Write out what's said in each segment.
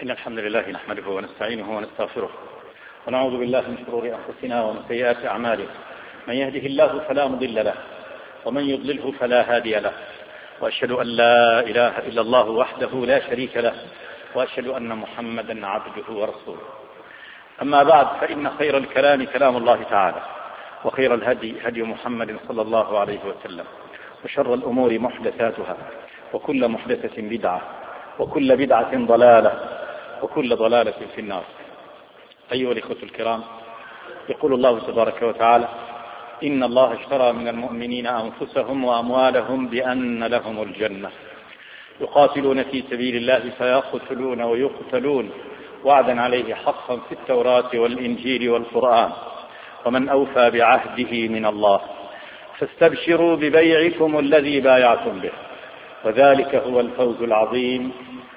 إن الحمد لله نحمده ونستعينه ونستغفره ونعوذ بالله من شرور أنفسنا ومن سيئات أعمالنا. من يهده الله فلا مضل له ومن يضلله فلا هادي له، وأشهد أن لا إله إلا الله وحده لا شريك له، وأشهد أن محمدا عبده ورسوله. أما بعد، فإن خير الكلام كلام الله تعالى، وخير الهدي هدي محمد صلى الله عليه وسلم، وشر الأمور محدثاتها، وكل محدثة بدعة، وكل بدعة ضلالة، وكل ضلالة في النار. أيها الإخوة الكرام، يقول الله تبارك وتعالى: إن الله اشترى من المؤمنين أنفسهم وأموالهم بأن لهم الجنة يقاتلون في سبيل الله فيقتلون ويقتلون وعدا عليه حقا في التوراة والإنجيل والقرآن، ومن أوفى بعهده من الله، فاستبشروا ببيعكم الذي بايعتم به، وذلك هو الفوز العظيم.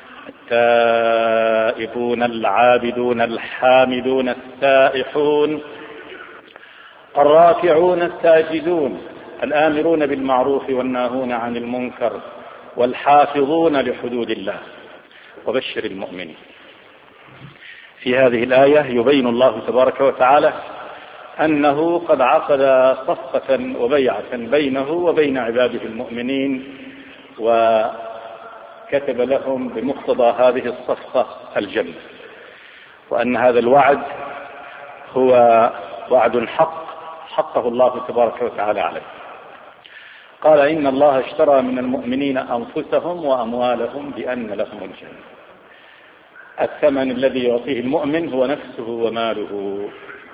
التائبون العابدون الحامدون السائحون الراكعون الساجدون الآمرون بالمعروف والناهون عن المنكر والحافظون لحدود الله، وبشر المؤمنين. في هذه الآية يبين الله تبارك وتعالى أنه قد عقد صفقة وبيعة بينه وبين عباده المؤمنين، وكتب لهم بمقتضى هذه الصفقة الجنة، وأن هذا الوعد هو وعد حقه الله تبارك وتعالى عليه. قال: إن الله اشترى من المؤمنين أنفسهم وأموالهم بأن لهم الجنة. الثمن الذي يعطيه المؤمن هو نفسه وماله،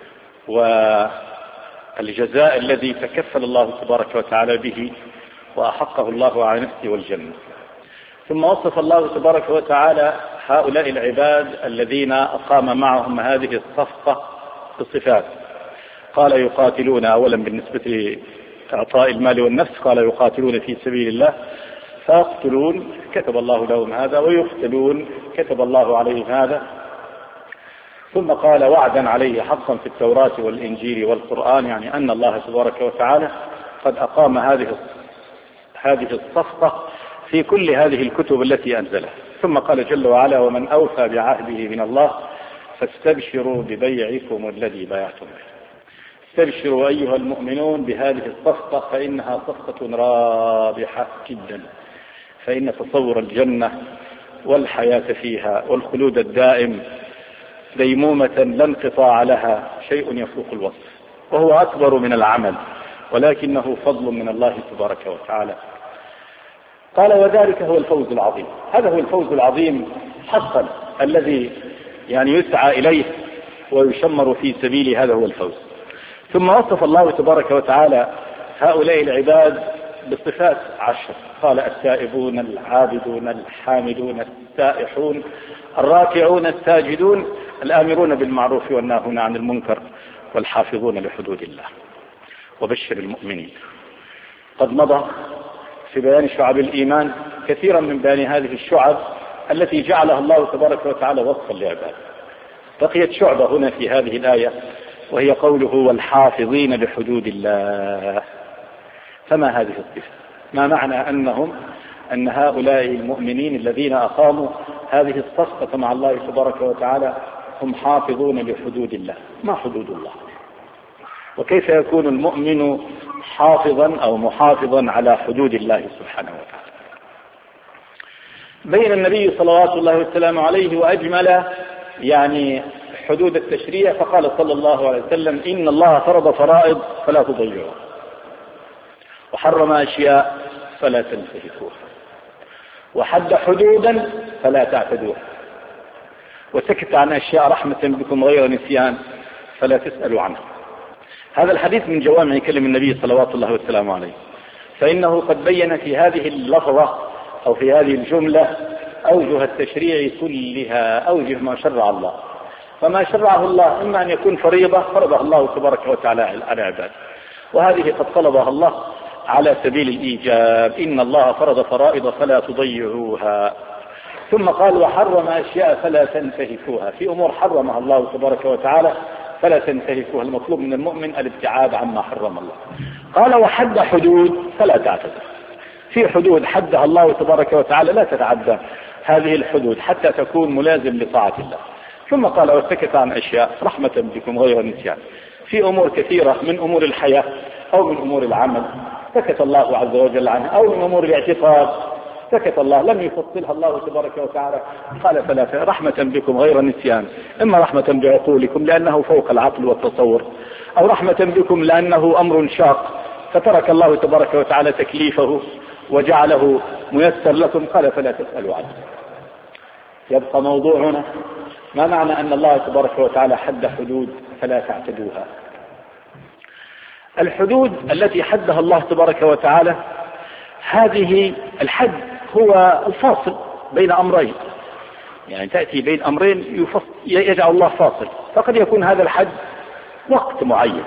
والجزاء الذي تكفل الله تبارك وتعالى به وأحقه الله على نفسه والجنة. ثم وصف الله تبارك وتعالى هؤلاء العباد الذين أقام معهم هذه الصفقة بصفات. قال: يقاتلون، أولا بالنسبة لإعطاء المال والنفس، قال: يقاتلون في سبيل الله فيقتلون، كتب الله لهم هذا، ويقتلون، كتب الله عليهم هذا. ثم قال: وعدا عليه حقا في التوراة والإنجيل والقرآن، يعني أن الله تبارك وتعالى قد أقام هذه الصفقة في كل هذه الكتب التي أنزلها. ثم قال جل وعلا: ومن أوفى بعهده من الله فاستبشروا ببيعكم الذي بايعتم به. استبشروا أيها المؤمنون بهذه الصفقة، فإنها صفقة رابحة جدا، فإن تصور الجنة والحياة فيها والخلود الدائم ديمومة لا انقطاع لها شيء يفوق الوصف، وهو أكبر من العمل، ولكنه فضل من الله تبارك وتعالى. قال: وذلك هو الفوز العظيم. هذا هو الفوز العظيم حقا الذي يسعى إليه ويشمر في سبيله، هذا هو الفوز. ثم وصف الله تبارك وتعالى هؤلاء العباد بصفات 10. قال: التائبون العابدون الحامدون السائحون الراكعون الساجدون الآمرون بالمعروف والناهون عن المنكر والحافظون لحدود الله، وبشر المؤمنين. قد مضى في بيان شعب الإيمان كثيرا من بيان هذه الشعب التي جعلها الله تبارك وتعالى وصفا لعباده. بقيت شعبة هنا في هذه الآية، وهي قوله: والحافظين لحدود الله. فما هذه الصفة؟ ما معنى أن هؤلاء المؤمنين الذين أقاموا هذه الصفقة مع الله تبارك وتعالى هم حافظون لحدود الله؟ ما حدود الله؟ وكيف يكون المؤمن حافظا أو محافظا على حدود الله سبحانه وتعالى؟ بين النبي صلوات الله وسلامه عليه وأجمل حدود التشريع، فقال صلى الله عليه وسلم: إن الله فرض فرائض فلا تضيعوها، وحرم أشياء فلا تنتهكوها، وحد حدودا فلا تعتدوها، وسكت عن أشياء رحمة بكم غير نسيان فلا تسألوا عنها. هذا الحديث من جوامع كلم النبي صلوات الله وسلامه عليه، فإنه قد بين في هذه اللفظة أو في هذه الجملة أوجه التشريع كلها، أوجه ما شرع الله. فما شرعه الله إما أن يكون فريضة فرضها الله تبارك وتعالى على عباده، وهذه قد طلبها الله على سبيل الإيجاب: إن الله فرض فرائض فلا تضيعوها. ثم قال: وحرم أشياء فلا تنتهكوها. في أمور حرمها الله تبارك وتعالى فلا تنتهكوها، المطلوب من المؤمن الابتعاد عما حرم الله. قال: وحد حدود فلا تعتدوا. في حدود حدها الله تبارك وتعالى لا تتعدى، هذه الحدود حتى تكون ملازم لطاعة الله. ثم قال وسكت عن أشياء رحمة بكم غير نسيان. في أمور كثيرة من أمور الحياة أو من أمور العمل سكت الله عز وجل عنها، أو من أمور الاعتقاد سكت الله، لم يفصلها الله تبارك وتعالى. قال ثلاثة رحمة بكم غير نسيان، إما رحمة بعقولكم لأنه فوق العقل والتصور، أو رحمة بكم لأنه أمر شاق فترك الله تبارك وتعالى تكليفه وجعله ميسر لكم. قال فلا تسألوا عنه. يبقى موضوعنا ما معنى أن الله تبارك وتعالى حد حدود فلا تعتدوها. الحدود التي حدها الله تبارك وتعالى هذه الحد هو الفاصل بين أمرين، يعني تأتي بين أمرين يجعل الله فاصل. فقد يكون هذا الحد وقت معين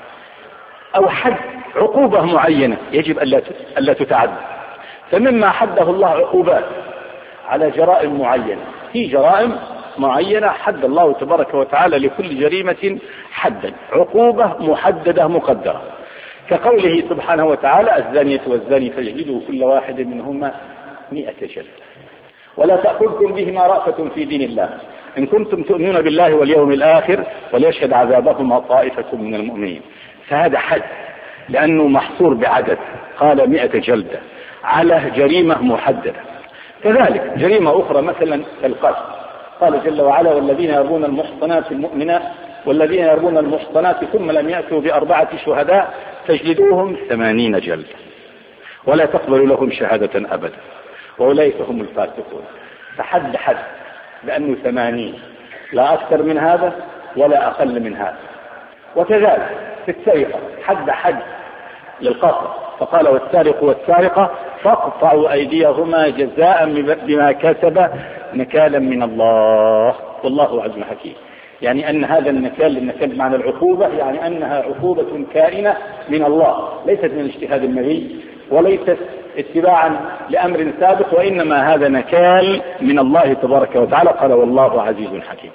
أو حد عقوبة معينة يجب ألا تتعدى. فمما حده الله عقوبات على جرائم معينة، في جرائم معينة حد الله تبارك وتعالى لكل جريمة حدا، عقوبة محددة مقدرة، كقوله سبحانه وتعالى الزانية والزاني فاجلدوا كل واحد منهما 100 جلدة ولا تأخذكم بهما رأفة في دين الله إن كنتم تؤمنون بالله واليوم الآخر وليشهد عذابهما طائفة من المؤمنين. فهذا حد لأنه محصور بعدد، قال 100 جلدة على جريمة محددة. كذلك جريمة أخرى مثلا القتل، قال جل وعلا والذين يرمون المحصنات المؤمنات والذين يرمون المحصنات ثم لم يأتوا ب4 شهداء فاجلدوهم 80 جلدة ولا تقبلوا لهم شهادة أبدا وأولئك هم الفاسقون. فحد حد لأنه 80، لا أكثر من هذا ولا أقل من هذا. وكذلك في السرقة حد للقطع، فقال والسارق والسارقة فاقطعوا أيديهما جزاء بما كسب نكالا من الله والله عزيز حكيم. يعني أن هذا النكال بمعنى العقوبة، يعني أنها عقوبة كائنة من الله، ليست من اجتهاد النبي وليست اتباعا لأمر سابق، وإنما هذا نكال من الله تبارك وتعالى. قال والله عزيز حكيم.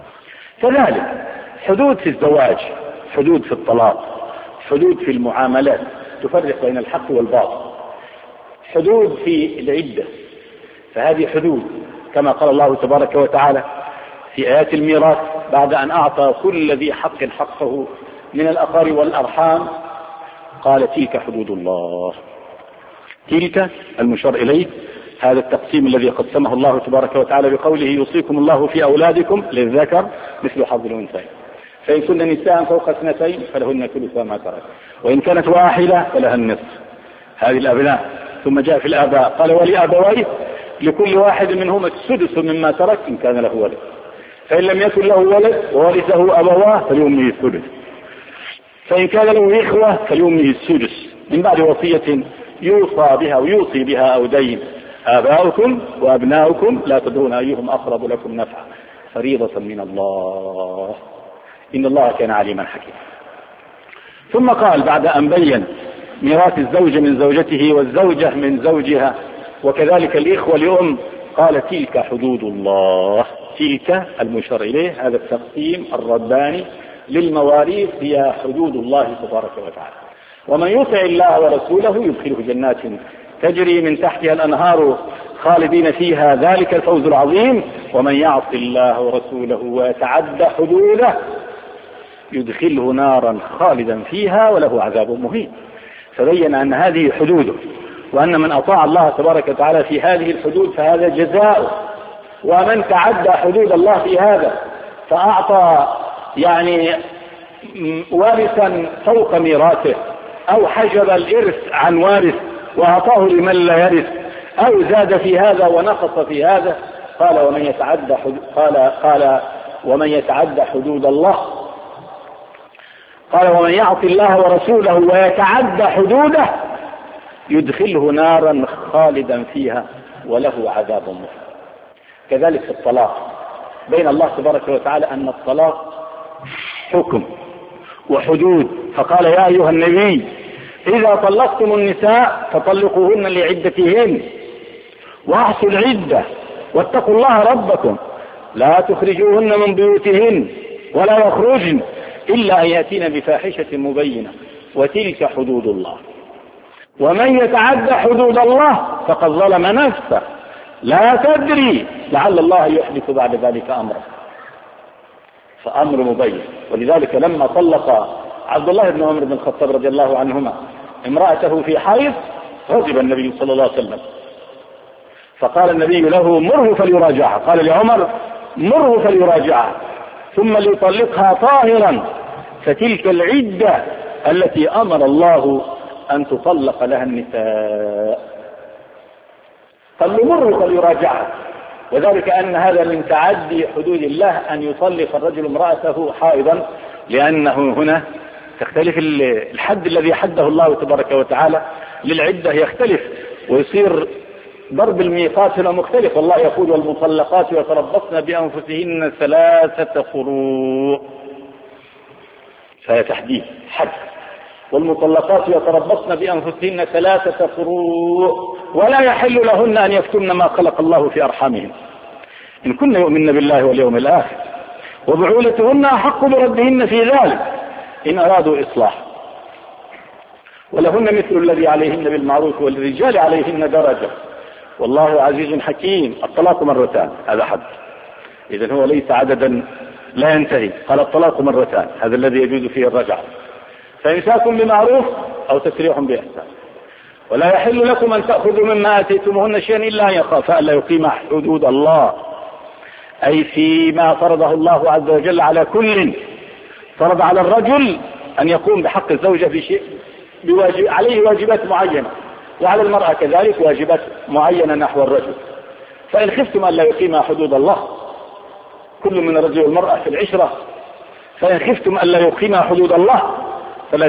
كذلك حدود في الزواج، حدود في الطلاق، حدود في المعاملات تفرق بين الحق والباطل، حدود في العدة، فهذه حدود كما قال الله تبارك وتعالى في آيات الميراث بعد أن أعطى كل ذي حق حقه من الأقارب والأرحام قال تلك حدود الله. تلك المشار إليه هذا التقسيم الذي قسمه الله تبارك وتعالى بقوله يوصيكم الله في أولادكم للذكر مثل حظ الأنثيين، فإن كن نساء فوق 2 فلهن ثلث ما ترك وإن كانت واحدة فلها النصف. هذه الأبناء. ثم جاء في الآباء قال ولأبويه لكل واحد منهما السدس مما ترك إن كان له ولد، فإن لم يكن له ولد وورثه أبواه فلأمه الثلث، فإن كان له إخوة فلأمه السدس من بعد وصية يوصى بها ويوصي بها أو دين. آباؤكم وأبناؤكم لا تدرون أيهم أقرب لكم نفعا فريضة من الله إن الله كان عليما حكيما. ثم قال بعد أن بين ميراث الزوج من زوجته والزوجة من زوجها وكذلك الإخوة لأم قال تلك حدود الله. تلك المشار إليه هذا التقسيم الرباني للمواريث هي حدود الله تبارك وتعالى. ومن يطع الله ورسوله يدخله جنات تجري من تحتها الأنهار خالدين فيها ذلك الفوز العظيم ومن يعص الله ورسوله ويتعدى حدوده يدخله نارا خالدا فيها وله عذاب مهين. فبين أن هذه حدوده وأن من أطاع الله تبارك وتعالى في هذه الحدود فهذا جزاؤه، ومن تعدى حدود الله في هذا فأعطى يعني وارثا فوق ميراثه أو حجب الإرث عن وارث وأعطاه لمن لا يرث أو زاد في هذا ونقص في هذا قال ومن يتعدى حدود الله قال ومن يعص الله ورسوله ويتعدى حدوده يدخله نارا خالدا فيها وله عذاب مهين. كذلك في الطلاق بين الله تبارك وتعالى أن الطلاق حكم وحدود، فقال يا أيها النبي إذا طلقتم النساء فطلقوهن لعدتهن وأحصوا العدة واتقوا الله ربكم لا تخرجوهن من بيوتهن ولا يخرجن إلا أن يأتين بفاحشة مبينة وتلك حدود الله ومن يتعدى حدود الله فقد ظلم نفسه لا تدري لعل الله يحدث بعد ذلك أمرا. فأمر مبين. ولذلك لما طلق عبد الله بن عمر بن الخطاب رضي الله عنهما امرأته في حيض غضب النبي صلى الله عليه وسلم، فقال النبي له مره فليراجعها. قال لعمر مره فليراجعها ثم ليطلقها طاهرا، فتلك العدة التي أمر الله أن تطلق لها النساء. قال له مره فليراجعها، وذلك أن هذا من تعدي حدود الله أن يطلق الرجل امرأته حائضا، لأنه هنا تختلف الحد الذي حده الله تبارك وتعالى للعدة يختلف، ويصير ضرب الميقات هنا مختلف. والله يقول والمطلقات يتربصن بأنفسهن 3 قروء، فهي تحديد حد. والمطلقات يتربصن بأنفسهن 3 قروء ولا يحل لهن أن يكتمن ما خلق الله في أرحامهن إن كن يؤمن بالله واليوم الآخر، وبعولتهن أحق بردهن في ذلك إن أرادوا إصلاح، ولهن مثل الذي عليهن بالمعروف والرجال عليهن درجة والله عزيز حكيم. الطلاق 2 مرتان هذا حد، إذن هو ليس عددا لا ينتهي. قال الطلاق 2 مرتان هذا الذي يجوز فيه الرجعة، فإمساك بمعروف أو تسريح بإحسان. ولا يحل لكم أن تأخذوا مما آتيتموهن شيئا إلا أن يخافا ألا يقيما حدود الله، أي فيما فرضه الله عز وجل على كل. فرض على الرجل أن يقوم بحق الزوجة في شيء عليه واجبات معينة، وعلى المرأة كذلك واجبات معينة نحو الرجل. فإن خفتم أن لا يقيما حدود الله، كل من الرجل والمرأة في العشرة، فإن خفتم أن لا يقيما حدود الله فلا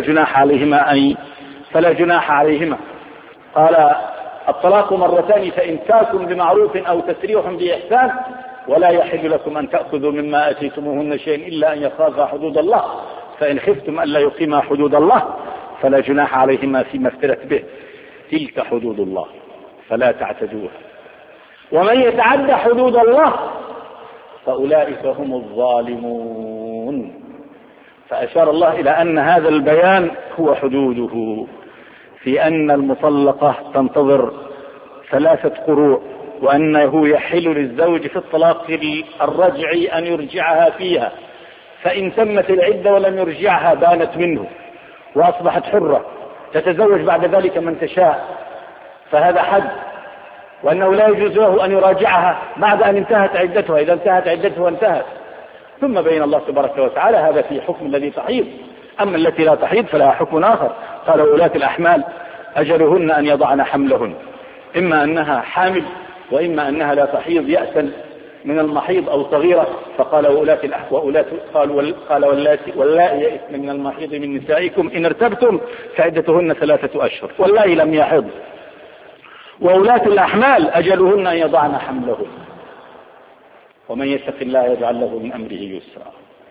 جناح عليهما. قال الطلاق 2 مرتان، فإمساك بمعروف أو تسريح بإحسان. ولا يحل لكم أن تأخذوا مما آتيتموهن شيئا إلا أن يخافا حدود الله، فإن خفتم أن لا يقيما حدود الله فلا جناح عليهما فيما افترت به، تلك حدود الله فلا تعتدوها، ومن يتعد حدود الله فأولئك هم الظالمون. فأشار الله إلى أن هذا البيان هو حدوده، في أن المطلقة تنتظر 3 قروء، وأنه يحل للزوج في الطلاق الرجعي أن يرجعها فيها، فإن تمت العدة ولم يرجعها بانت منه وأصبحت حرة تتزوج بعد ذلك من تشاء، فهذا حد. وأنه لا يجوز له أن يراجعها بعد أن انتهت عدتها، إذا انتهت عدتها انتهت. ثم بين الله تبارك وتعالى هذا في حكم الذي تحيض، أما التي لا تحيض فلها حكم آخر. قال وولاة الأحمال أجلهن أن يضعن حملهن، إما أنها حامل وإما أنها لا تحيض يأسا من المحيض أو صغيرة. فقال قال واللائي يئسن من المحيض من نسائكم إن ارتبتم فعدتهن 3 أشهر واللائي لم يحض. وولاة الأحمال أجلهن أن يضعن حملهن، ومن يتق الله يجعل له من أمره يسرا.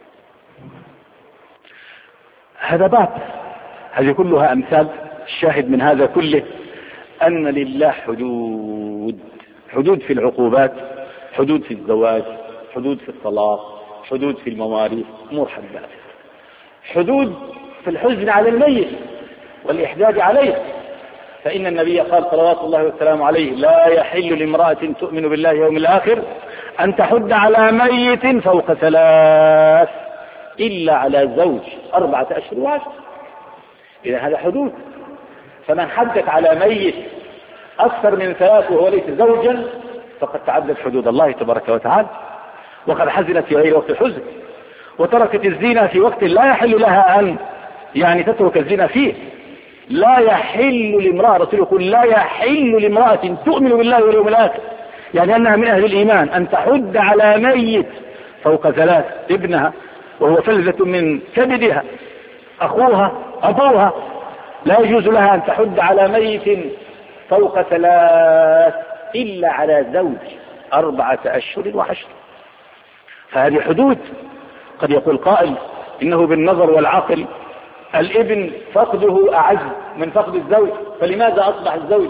هذا باب، هذه كلها أمثال. الشاهد من هذا كله أن لله حدود في العقوبات، حدود في الزواج، حدود في الطلاق، حدود في المواريث، أمور حدات. حدود في الحزن على الميت والإحداد عليه، فإن النبي قال صلوات الله والسلام عليه لا يحل لامرأة تؤمن بالله يوم الآخر أن تحد على ميت فوق 3 إلا على زوج 4 أشهر وعشر. إذا هذا حدود. فمن حدت على ميت أكثر من 3 وهو ليس زوجا فقد تعدت حدود الله تبارك وتعالى، وقد حزنت في غير وقت الحزن، وتركت الزنا في وقت لا يحل لها أن تترك الزنا فيه. لا يحل لامرأة، رسول يقول لا يحل لامرأة تؤمن بالله واليوم الآخر، يعني أنها من أهل الإيمان، أن تحد على ميت فوق 3، ابنها وهو فلذة من كبدها، أخوها، أبوها، لا يجوز لها أن تحد على ميت فوق 3 إلا على زوج 4 أشهر وعشر. فهذه حدود. قد يقول قائل إنه بالنظر والعقل الابن فقده أعز من فقد الزوج، فلماذا أصبح الزوج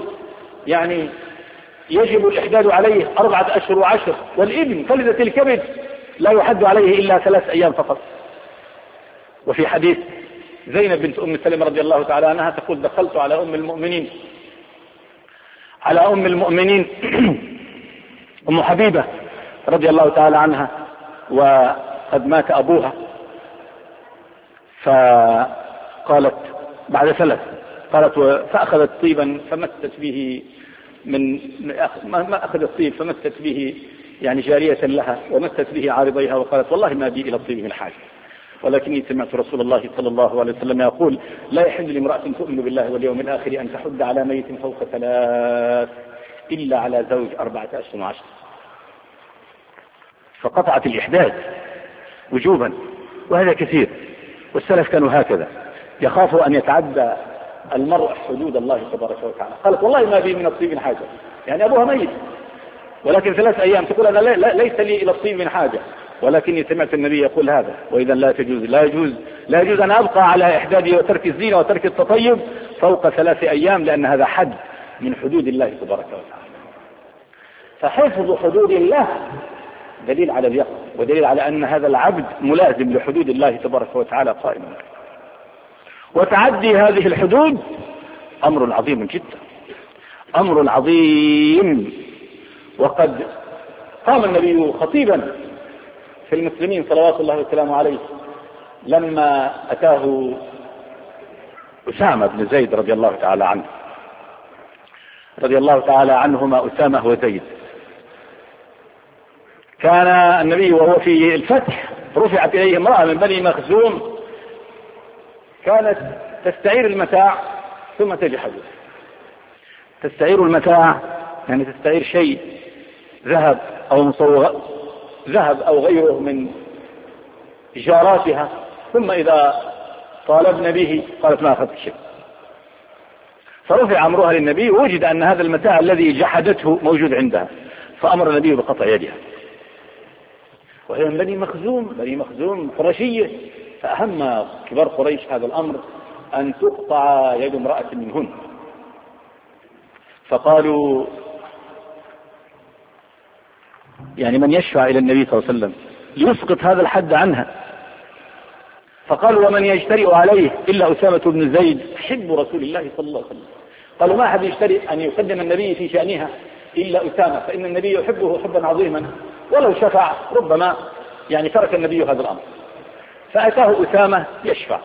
يجب الإحداد عليه 4 أشهر وعشر، والابن فلذة الكبد لا يحد عليه إلا 3 أيام فقط. وفي حديث زينب بنت أم سلمة رضي الله تعالى عنها تقول دخلت على أم المؤمنين أم حبيبة رضي الله تعالى عنها وقد مات أبوها، فقالت بعد 3 قالت فأخذت طيبا فمست به ما أخذت طيب فمست به يعني جارية لها ومست به عارضيها وقالت والله ما بي إلى الطيب من حاجة، ولكني سمعت رسول الله صلى الله عليه وسلم يقول لا يحل لامرأة تؤمن بالله واليوم الآخر أن تحد على ميت فوق 3 إلا على زوج 4 أشهر و10. فقطعت الإحداث وجوبا، وهذا كثير، والسلف كانوا هكذا يخافوا أن يتعدى المرء حدود الله تبارك وتعالى. قالت والله ما بي من الطيب من حاجة، يعني أبوها ميت ولكن 3 أيام تقول أنا ليس لي إلى الطيب من حاجة، ولكني سمعت النبي يقول هذا، وإذا لا يجوز أن أبقى على إحدادي وترك الزينة وترك التطيب فوق 3 أيام، لأن هذا حد من حدود الله تبارك وتعالى. فحفظ حدود الله دليل على اليقظة، ودليل على أن هذا العبد ملازم لحدود الله تبارك وتعالى قائما. وتعدي هذه الحدود أمر عظيم جدا، أمر عظيم. وقد قام النبي خطيبا في المسلمين صلوات الله وسلامه عليه لما أتاه أسامة بن زيد رضي الله تعالى عنه، رضي الله تعالى عنهما أسامة وزيد. كان النبي وهو في الفتح رفعت إليه امرأة من بني مخزوم كانت تستعير المتاع ثم تجحده. تستعير المتاع يعني تستعير شيء ذهب أو مصوغ ذهب أو غيره من جاراتها، ثم إذا طالبن به قالت ما أخذت شيء. فرفع أمرها للنبي ووجد أن هذا المتاع الذي جحدته موجود عندها، فأمر النبي بقطع يدها، وهي من بني مخزوم قرشية، فأهم كبار قريش هذا الأمر أن تقطع يد امرأة منهن. فقالوا يعني من يشفع إلى النبي صلى الله عليه وسلم ليسقط هذا الحد عنها؟ فقالوا ومن يجترئ عليه إلا أسامة بن زيد حب رسول الله صلى الله عليه وسلم. قالوا ما أحد يجترئ أن يقدم النبي في شأنها إلا أسامة، فإن النبي يحبه حبا عظيما، ولو شفع ربما يعني ترك النبي هذا الأمر. فأتاه أسامة يشفع،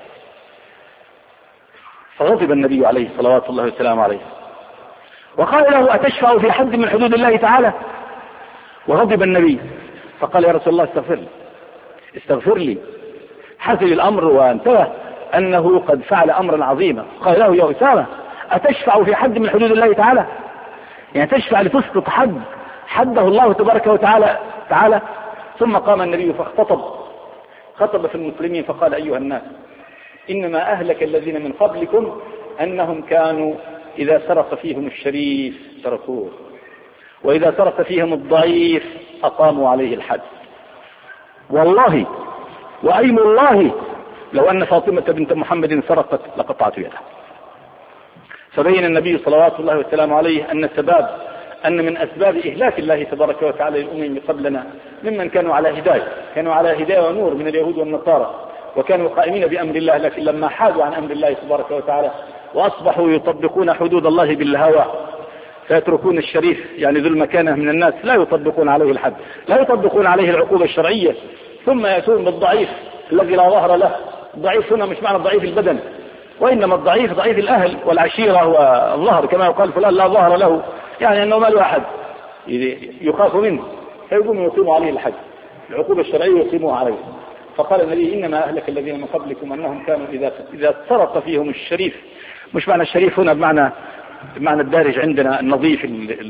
فغضب النبي عليه صلوات الله والسلام عليه وقال له أتشفع في حد من حدود الله تعالى؟ وغضب النبي فقال يا رسول الله استغفر لي. حصل الأمر وانتهى أنه قد فعل أمرا عظيما. قال له يا أسامة أتشفع في حد من حدود الله تعالى؟ يعني تشفع لتسقط حده الله تبارك وتعالى. ثم قام النبي خطب في المسلمين فقال أيها الناس إنما أهلك الذين من قبلكم أنهم كانوا إذا سرق فيهم الشريف تركوه، وإذا سرق فيهم الضعيف أقاموا عليه الحد. والله وأيم الله لو أن فاطمة بنت محمد سرقت لقطعت يدها. فبين النبي صلوات الله والسلام عليه أن من أسباب إهلاك الله تبارك وتعالى للأمم قبلنا ممن كانوا على هداية ونور من اليهود والنصارى، وكانوا قائمين بأمر الله، لكن لما حادوا عن أمر الله تبارك وتعالى وأصبحوا يطبقون حدود الله بالهوى فيتركون الشريف يعني ذو المكانة من الناس، لا يطبقون عليه الحد، لا يطبقون عليه العقوبة الشرعية، ثم يأتون بالضعيف الذي لا ظهر له. الضعيف هنا مش معنى ضعيف البدن، وإنما الضعيف ضعيف الأهل والعشيرة والظهر، كما يقال فلان لا ظهر له، يعني أنه ما له أحد يخاف منه، فيقوم يقيموا عليه الحد، العقوبة الشرعية يقيموها عليه. فقال النبي إنما أهلك الذين من قبلكم أنهم كانوا إذا سرق فيهم الشريف، مش معنى الشريف هنا بمعنى الدارج عندنا النظيف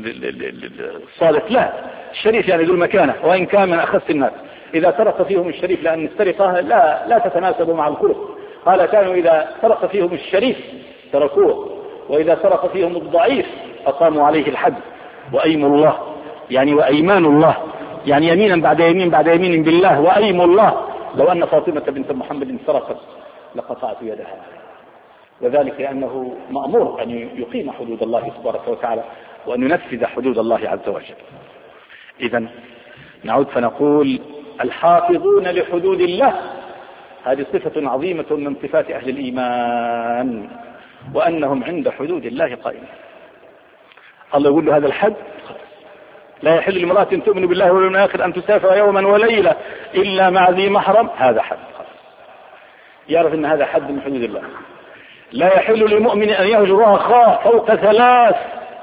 الصالح، لا، الشريف يعني ذو المكانة وإن كان من أخص الناس. إذا سرق فيهم الشريف، لأن السرقة لا تتناسب مع الخلق. قال كانوا إذا سرق فيهم الشريف تركوه، وإذا سرق فيهم الضعيف أقاموا عليه الحد. وأيم الله يعني وأيمان الله يعني يمينا بعد يمين بعد يمين بالله. وأيم الله لو أن فاطمة بنت محمد سرقت لقطعت يدها، وذلك لأنه مأمور أن يقيم حدود الله تبارك وتعالى وأن ينفذ حدود الله عز وجل. إذن نعود فنقول الحافظون لحدود الله هذه صفة عظيمة من صفات أهل الإيمان، وأنهم عند حدود الله قائمين. الله يقول له هذا الحد لا يحل لامرأة تؤمن بالله واليوم الآخر أن تسافر يوما وليلة إلا مع ذي محرم، هذا حد، يعرف أن هذا حد من حدود الله. لا يحل لمؤمن أن يهجر أخاه فوق 3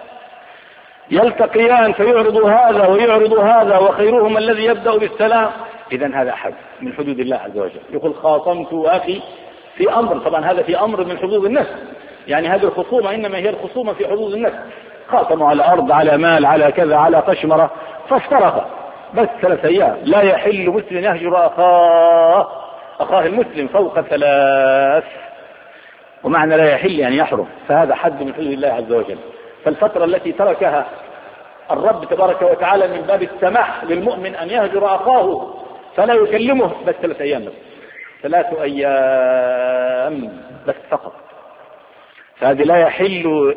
يلتقيان فيعرض هذا ويعرض هذا وخيرهما الذي يبدأ بالسلام. إذن هذا حد من حدود الله عز وجل. يقول خاصمت أخي في أمر، طبعا هذا في أمر من حدود النفس، يعني هذه الخصومة إنما هي الخصومة في حدود النفس، خاصموا على أرض، على مال، على كذا، على قشمرة، فافترق بس 3 أيام. لا يحل مسلم يهجر أخاه المسلم فوق 3، ومعنى لا يحل يعني يحرم، فهذا حد من حدود الله عز وجل. فالفترة التي تركها الرب تبارك وتعالى من باب السماح للمؤمن أن يهجر أخاه فلا يكلمه بس 3 أيام بس، 3 أيام بس فقط. فهذه لا يحل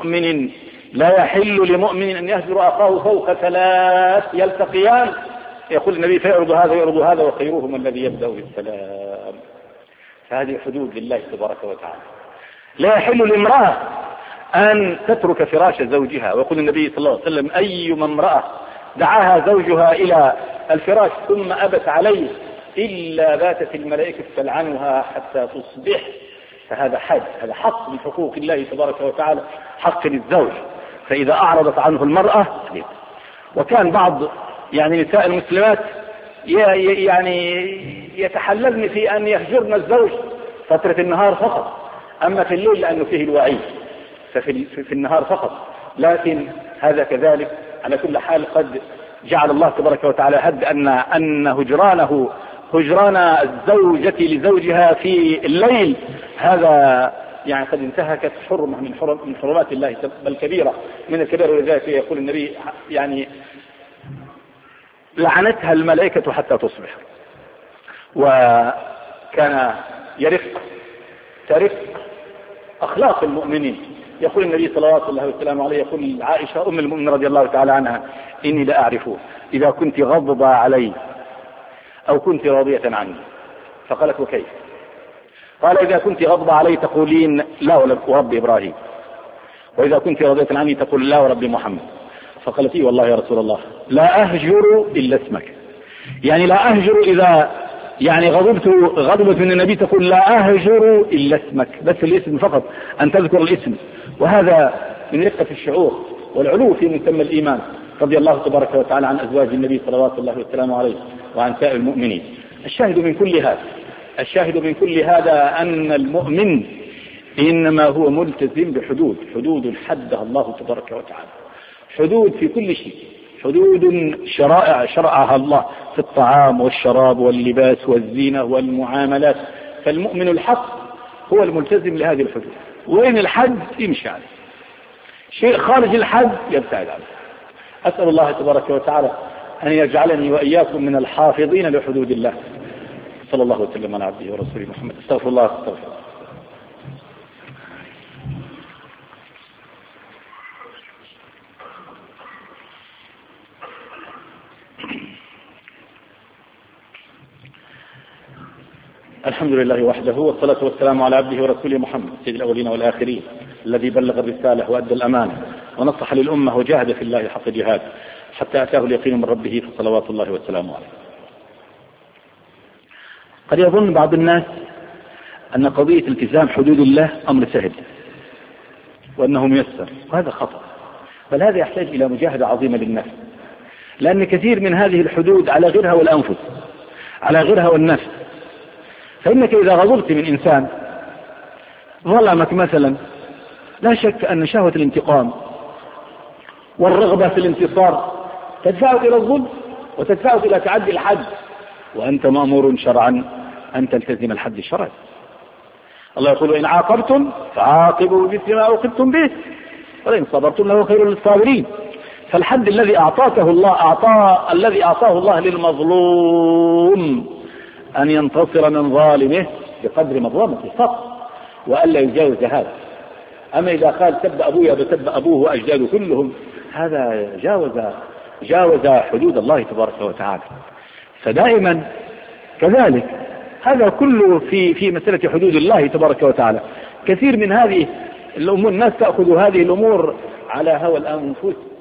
لمؤمن أن يهجر أخاه فوق 3 يلتقيان، يقول النبي فيعرض هذا يعرض هذا وخيرهم الذي يبدأ بالسلام. فهذه حدود لله تبارك وتعالى. لا يحل لامرأة أن تترك فراش زوجها، ويقول النبي صلى الله عليه وسلم أيما امرأة دعاها زوجها إلى الفراش ثم أبت عليه إلا باتت الملائكة تلعنها حتى تصبح. فهذا حد، هذا حق من حقوق الله تبارك وتعالى، حق للزوج. فإذا أعرضت عنه المرأة، وكان بعض يعني نساء المسلمات يعني يتحللن في أن يهجرن الزوج فترة النهار فقط، أما في الليل لأنه فيه الوعيد، ففي النهار فقط. لكن هذا كذلك على كل حال قد جعل الله تبارك وتعالى حد أن هجران الزوجة لزوجها في الليل هذا يعني قد انتهكت حرمة من حرمات الله، بل كبيرة من الكبائر. ولذلك يقول النبي يعني لعنتها الملائكة حتى تصبح. وكان ترفق أخلاق المؤمنين. يقول النبي صلوات الله وسلامه عليه، يقول عائشة أم المؤمنين رضي الله تعالى عنها إني لا أعرف إذا كنت غضبة علي أو كنت راضية عني. فقالت وكيف؟ قال إذا كنت غضبة علي تقولين لا ورب إبراهيم، وإذا كنت راضية عني تقول لا ورب محمد. فقالت إيه والله يا رسول الله لا أهجر إلا اسمك، يعني لا أهجر إذا يعني غضبت من النبي تقول لا أهجر إلا اسمك، بس الاسم فقط، أن تذكر الاسم. وهذا من رقة الشعور والعلو في مسمى الإيمان. رضي الله تبارك وتعالى عن أزواج النبي صلوات الله والسلام عليه وعن سائر المؤمنين. الشاهد من كل هذا أن المؤمن إنما هو ملتزم بحدود حدها الله تبارك وتعالى، حدود في كل شيء، حدود شرعها الله في الطعام والشراب واللباس والزينة والمعاملات. فالمؤمن الحق هو الملتزم لهذه الحدود، وين الحد يمشي عليه، شيء خارج الحد يبتعد عنه. أسأل الله تبارك وتعالى أن يجعلني وإياكم من الحافظين لحدود الله. صلى الله وسلم على عبده ورسوله محمد. استغفر الله. الحمد لله وحده، والصلاة والسلام على عبده ورسوله محمد سيد الأولين والآخرين، الذي بلغ الرسالة وأدى الأمانة ونصح للأمة وجاهد في الله حق جهاد حتى أتاه اليقين من ربه، فصلوات الله وسلامه عليه. قد يظن بعض الناس أن قضية التزام حدود الله أمر سهل وأنه ميسر، وهذا خطأ، بل هذا يحتاج إلى مجاهدة عظيمة للنفس، لأن كثير من هذه الحدود على غيرها والأنفس، على غيرها والنفس. فإنك إذا غضبت من إنسان ظلمك مثلا، لا شك أن شهوة الانتقام والرغبة في الانتصار تدفعك إلى الظلم وتدفعك إلى تعدي الحد، وأنت مأمور شرعا أن تلتزم الحد الشرعي. الله يقول إن عاقبتم فعاقبوا بمثل ما عوقبتم به ولئن صبرتم لهو خير للصابرين. فالحد الذي الذي أعطاه الله للمظلوم أن ينتصر من ظالمه بقدر مظلمته فقط، وألا يجاوز هذا. أما إذا قال سب أبويا بسب أبوه وأجداده كلهم، هذا جاوز حدود الله تبارك وتعالى. فدائما كذلك هذا كله في مسألة حدود الله تبارك وتعالى. كثير من هذه الأمور الناس تأخذ هذه الأمور على هوى الأنفس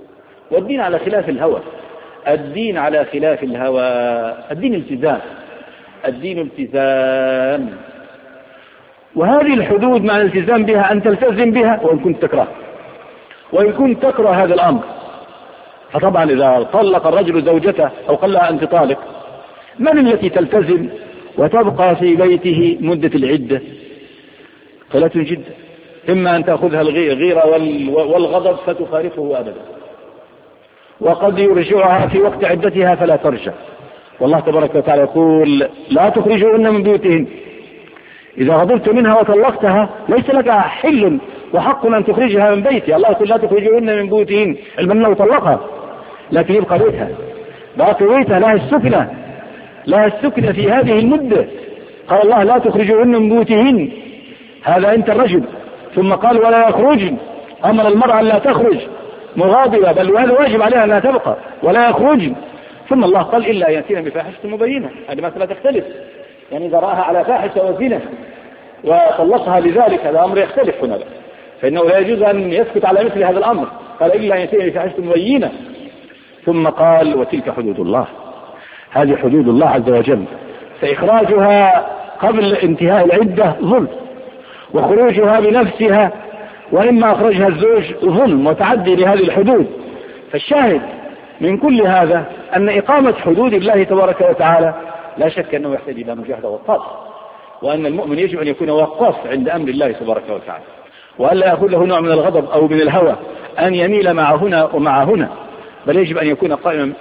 والدين على خلاف الهوى. الدين على خلاف الهوى. الدين التزام. الدين التزام. وهذه الحدود مع الالتزام بها أن تلتزم بها وإن كنت تكره، وإن كنت تكره هذا الأمر. فطبعا إذا طلق الرجل زوجته أو قال لها أنت طالق، من التي تلتزم وتبقى في بيته مدة العدة؟ قلة جدا. إما أن تأخذها الغيرة والغضب فتفارقه أبدا، وقد يرجعها في وقت عدتها فلا ترجع. والله تبارك وتعالى يقول لا تخرجوهن من بيوتهن. إذا غضبت منها وطلقتها ليس لك حل وحق أن تخرجها من بيتها. الله يقول لا تخرجوهن من بيوتهن، علما أنه طلقها لكن يبقى بيتها، باقي بيتها، لها السكنة، لها السكنة في هذه المدة. قال الله لا تخرجوهن من بيوتهن، هذا أنت الرجل. ثم قال ولا يخرجن، أمر المرأة لا تخرج مغاضبة، بل وهذا واجب عليها أنها تبقى ولا يخرجن. ثم الله قال إلا يأتين بفاحشة مبينة. هذه مسألة تختلف، يعني إذا رآها على فاحشة وزنا وطلقها لذلك هذا أمر يختلف هنا، فإنه لا يجوز أن يسكت على مثل هذا الأمر. قال إلا يأتين بفاحشة مبينة. ثم قال وتلك حدود الله. هذه حدود الله عز وجل، فإخراجها قبل انتهاء العدة ظلم، وخروجها بنفسها وإما أخرجها الزوج ظلم وتعدي لهذه الحدود. فالشاهد من كل هذا أن إقامة حدود الله تبارك وتعالى لا شك أنه يحتاج إلى مجاهدة وقاف، وأن المؤمن يجب أن يكون وقاف عند أمر الله تبارك وتعالى، وأن لا يكون له نوع من الغضب أو من الهوى أن يميل مع هنا ومع هنا، بل يجب أن يكون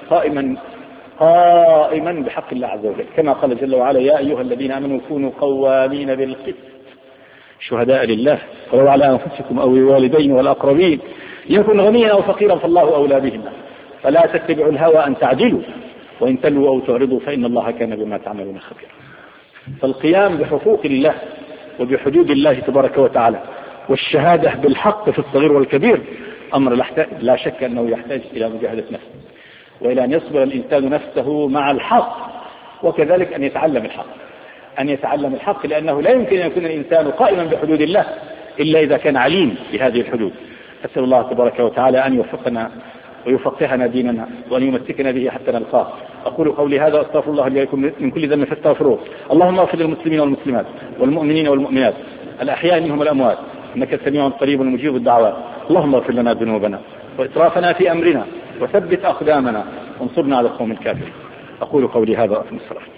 قائما بحق الله عز وجل، كما قال جل وعلا يا أيها الذين آمنوا كونوا قوامين بالقسط شهداء لله ولو على أنفسكم أو الوالدين والأقربين يكن غنيا أو فقيرا فالله أولى بهما فلا تتبعوا الهوى أن تعدلوا وإن تلوا أو تعرضوا فإن الله كان بما تعملون خبيرا. فالقيام بحقوق الله وبحدود الله تبارك وتعالى والشهادة بالحق في الصغير والكبير أمر لا شك أنه يحتاج إلى مجاهدة نفسه، وإلى أن يصبر الإنسان نفسه مع الحق، وكذلك أن يتعلم الحق، لأنه لا يمكن أن يكون الإنسان قائما بحدود الله إلا إذا كان عليم بهذه الحدود. أسأل الله تبارك وتعالى أن يوفقنا ويفقهنا ديننا وأن يمسكنا به حتى نلقاه. أقول قولي هذا وأستغفر الله لي ولكم من كل ذنب فاستغفروه. اللهم اغفر للمسلمين والمسلمات والمؤمنين والمؤمنات الأحياء منهم والأموات إنك سميع قريب مجيب الدعوات. اللهم اغفر لنا ذنوبنا وإسرافنا في أمرنا وثبت أقدامنا وانصرنا على القوم الكافرين. أقول قولي هذا وأقم الصلاة.